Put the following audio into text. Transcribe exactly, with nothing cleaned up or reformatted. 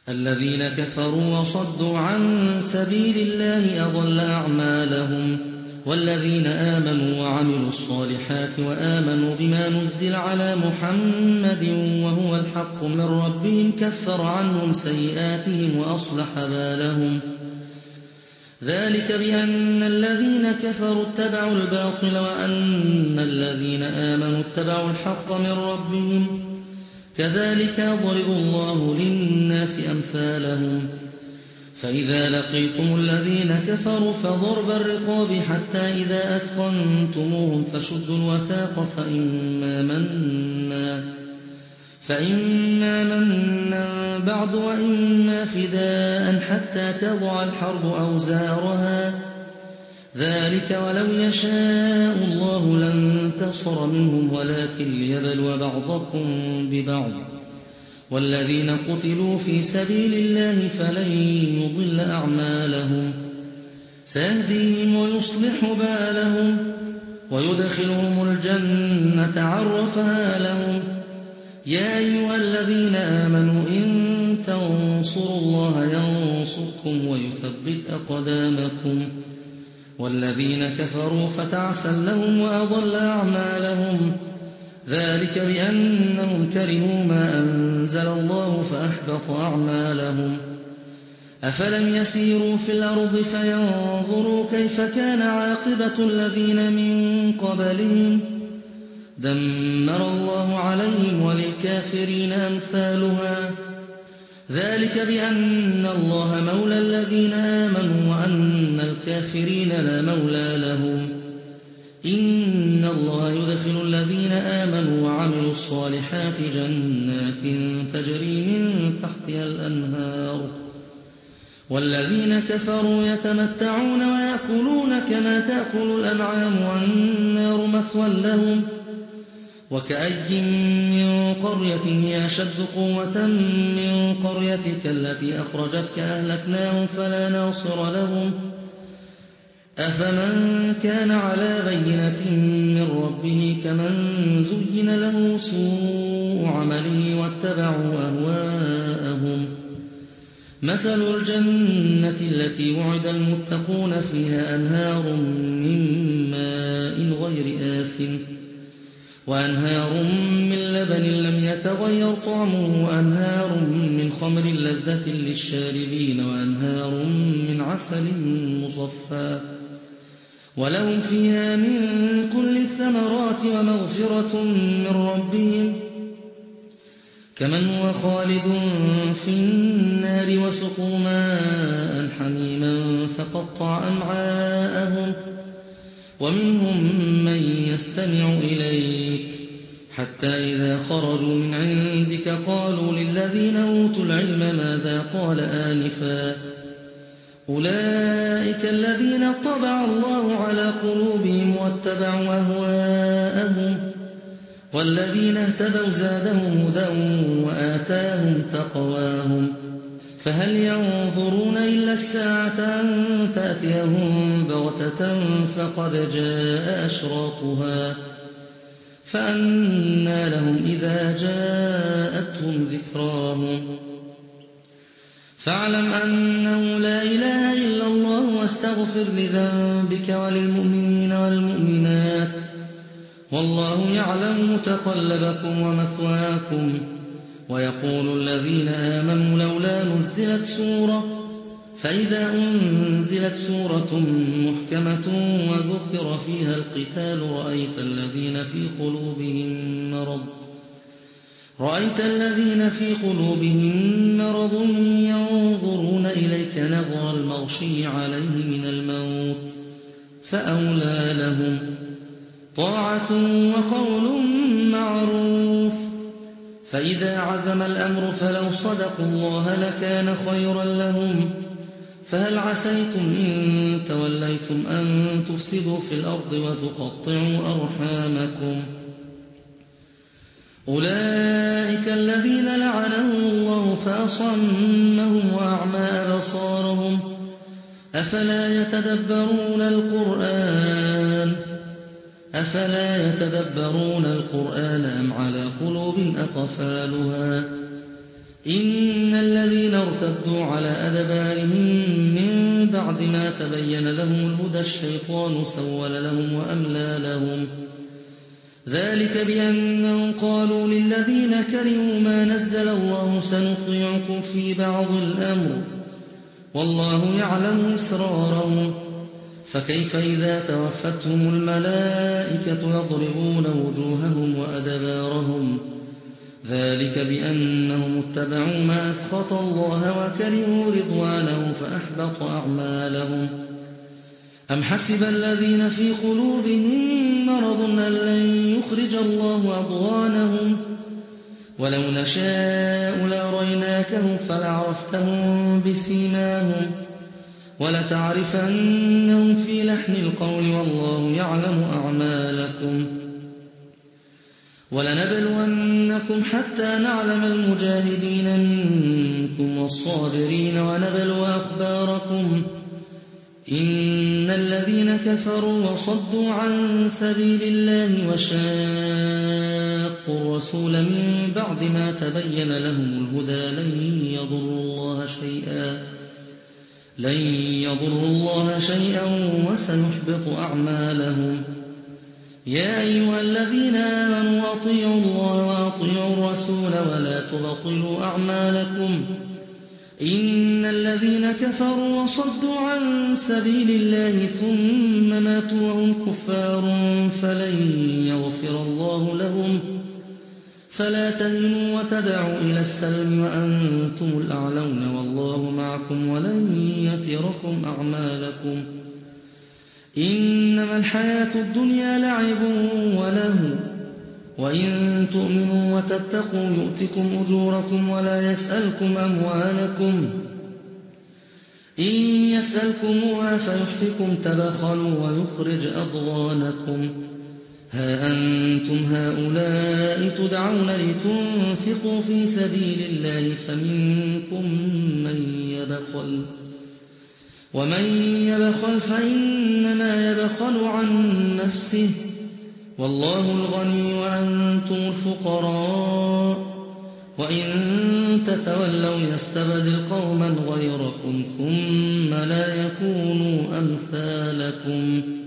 الذين كفروا وصدوا عن سبيل الله أضل أعمالهم. والذين آمنوا وعملوا الصالحات وآمنوا بما نزل على محمد وهو الحق من ربهم كفر عنهم سيئاتهم وأصلح بالهم. ذلك بأن الذين كفروا اتبعوا الباطل وأن الذين آمنوا اتبعوا الحق من ربهم. كذلك يضرب الله للناس أمثالهم. فإذا لقيتم الذين كفروا فضرب الرقاب حتى إذا أثخنتموهم فشدوا الوثاق فإما منا فإما منا بعد وإما فداء حتى تضع الحرب أوزارها. ذلك ولو يشاء الله لانتصر منهم ولكن ليبلو بعضكم ببعض. والذين قتلوا في سبيل الله فلن يضل أعمالهم. سيهديهم ويصلح بالهم ويدخلهم الجنة عرفها لهم. يا أيها الذين آمنوا إن تنصروا الله ينصركم ويثبت أقدامكم. والذين كفروا فتعسا لهم وأضل أعمالهم. ذلك بأنهم كرهوا ما أنزل الله فأحبط أعمالهم. أفلم يسيروا في الأرض فينظروا كيف كان عاقبة الذين من قبلهم. دمر الله عليهم وللكافرين أمثالها. ذلك بأن الله مولى الذين آمنوا وأن الكافرين لا مولى لهم. إن الله يدخل الذين آمنوا وعملوا الصالحات جنات تجري من تحتها الأنهار. والذين كفروا يتمتعون ويأكلون كما تأكل الأنعام والنار مثوى لهم. وكأي من قرية هي أشد قوة من قريتك التي أخرجتك أهلكناهم فلا ناصر لهم. أفمن كان على بينة من ربه كمن زين له سوء عمله واتبعوا أهواءهم. مثل الجنة التي وعد المتقون فيها أنهار من ماء غير آسن وأنهار من لبن لم يتغير طعمه وأنهار من خمر لذة للشاربين وأنهار من عسل مصفى ولهم فيها من كل الثمرات ومغفرة من ربهم كمن هو خالد في النار وسقوا ماء حميما فقطع أمعاءهم. ومنهم من يستمع إليك حتى إذا خرجوا من عندك قالوا للذين أوتوا العلم ماذا قال آنفا أولئك الذين طبع الله على قلوبهم واتبعوا أهواءهم. والذين اهتدوا زادهم هدى وآتاهم تقواهم. فهل ينظرون إلا الساعة أن تأتيهم بغتة فقد جاء أشراطها فأنى لهم إذا جاءتهم ذكراهم. فاعلم أنه لا إله إلا الله واستغفر لذنبك وللمؤمنين والمؤمنات والله يعلم متقلبكم ومثواكم. ويقول الذين آمنوا لولا نزلت سورة فإذا أنزلت سورة محكمة وذكر فيها القتال رأيت الذين في قلوبهم مرض رأيت الذين في قلوبهم مرض ينظرون إليك نظر المغشي عليه من الموت فأولى لهم طاعة وقول معروف. فإذا عزم الأمر فلو صدقوا الله لكان خيرا لهم. فهل عسيتم إن توليتم أن تفسدوا في الأرض وتقطعوا أرحامكم. أولئك الذين لعنهم الله فأصمهم وأعمى أبصارهم. أفلا يتدبرون القرآن أفلا يتدبرون القرآن أم على قلوب أقفالها. إن الذين ارتدوا على أدبارهم من بعد ما تبين لهم الهدى الشيطان سول لهم وأملى لهم ذلك بأنهم قالوا للذين كرهوا ما نزل الله سنطيعكم في بعض الأمر والله يعلم إسرارهم فكيف إذا توفتهم الملائكة يضربون وجوههم وأدبارهم ذلك بأنهم اتبعوا ما أسخط الله وكرهوا رضوانه فأحبط أعمالهم أم حسب الذين في قلوبهم مرض أن لن يخرج الله أضغانهم ولو نشاء لأريناكهم فلعرفتهم بسيماهم ولتعرفنهم في لحن القول والله يعلم أعمالكم ولنبلونكم حتى نعلم المجاهدين منكم والصابرين ونبلو أخباركم إن الذين كفروا وصدوا عن سبيل الله وشاقوا الرسول من بعد ما تبين لهم الهدى لن يضروا الله شيئا لن يضروا الله شيئا وسيحبط أعمالهم يا أيها الذين آمنوا أطيعوا الله وأطيعوا الرسول ولا تبطلوا أعمالكم إن الذين كفروا وصدوا عن سبيل الله ثم ماتوا وهم كفار فلن يغفر الله لهم فلا تهنوا وتدعوا إلى السلم وأنتم الأعلون والله معكم ولن يتركم أعمالكم إنما الحياة الدنيا لعب وله وإن تؤمنوا وتتقوا يؤتكم أجوركم ولا يسألكم أموالكم إن يسألكموها فيحفكم تبخلوا ويخرج أضغانكم ها أنتم هؤلاء تدعون لتنفقوا في سبيل الله فمنكم من يبخل ومن يبخل فإنما يبخل عن نفسه والله الغني وأنتم الفقراء وإن تتولوا يستبدل قوما غيركم ثم لا يكونوا أمثالكم